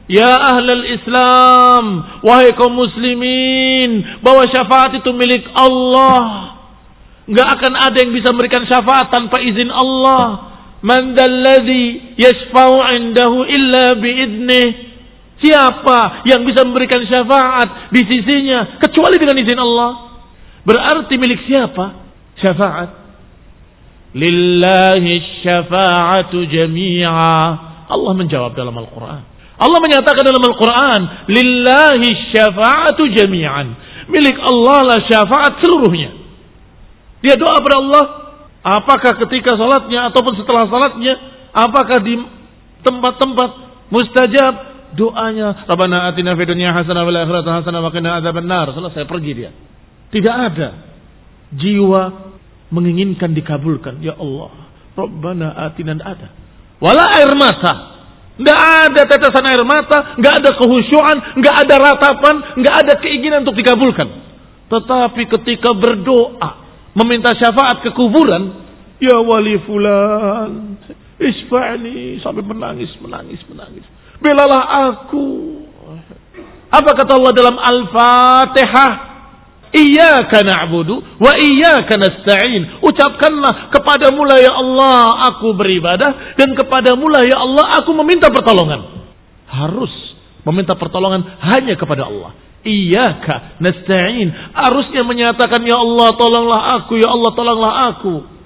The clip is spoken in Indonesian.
Ya ahlal Islam, wahai kaum muslimin, bahwa syafaat itu milik Allah. Enggak akan ada yang bisa memberikan syafaat tanpa izin Allah. Man dalladzi yashfa'u 'indahu illa bi'idnih. Siapa yang bisa memberikan syafaat di sisinya kecuali dengan izin Allah? Berarti milik siapa syafaat? Lillahi syafa'atu jami'a. Allah menjawab dalam Al-Quran. Allah menyatakan dalam Al-Quran, lillahi syafa'atu jami'an. Milik Allah lah syafaat seluruhnya. Dia doa kepada Allah, apakah ketika salatnya ataupun setelah salatnya, apakah di tempat-tempat mustajab doanya, Rabbana atina fid dunya hasanah wa fil akhirati hasanah wa qina adzabannar. Selesai, pergi dia. Tidak ada jiwa menginginkan dikabulkan. Ya Allah, Rabbana atina, tidak ada. Wala air mata. Tidak ada tetesan air mata, tidak ada kehusyuan, tidak ada ratapan, tidak ada keinginan untuk dikabulkan. Tetapi ketika berdoa, meminta syafaat ke kuburan, ya wali fulan, isfa'ni, sampai menangis. Belalah aku. Apa kata Allah dalam Al-Fatihah? Iyyaka na'budu wa iyyaka nasta'in. Ucapkanlah, kepadamu lah ya Allah aku beribadah, dan kepadamu lah ya Allah aku meminta pertolongan. Harus meminta pertolongan hanya kepada Allah. Iyyaka nasta'in. Harusnya menyatakan ya Allah tolonglah aku, ya Allah tolonglah aku.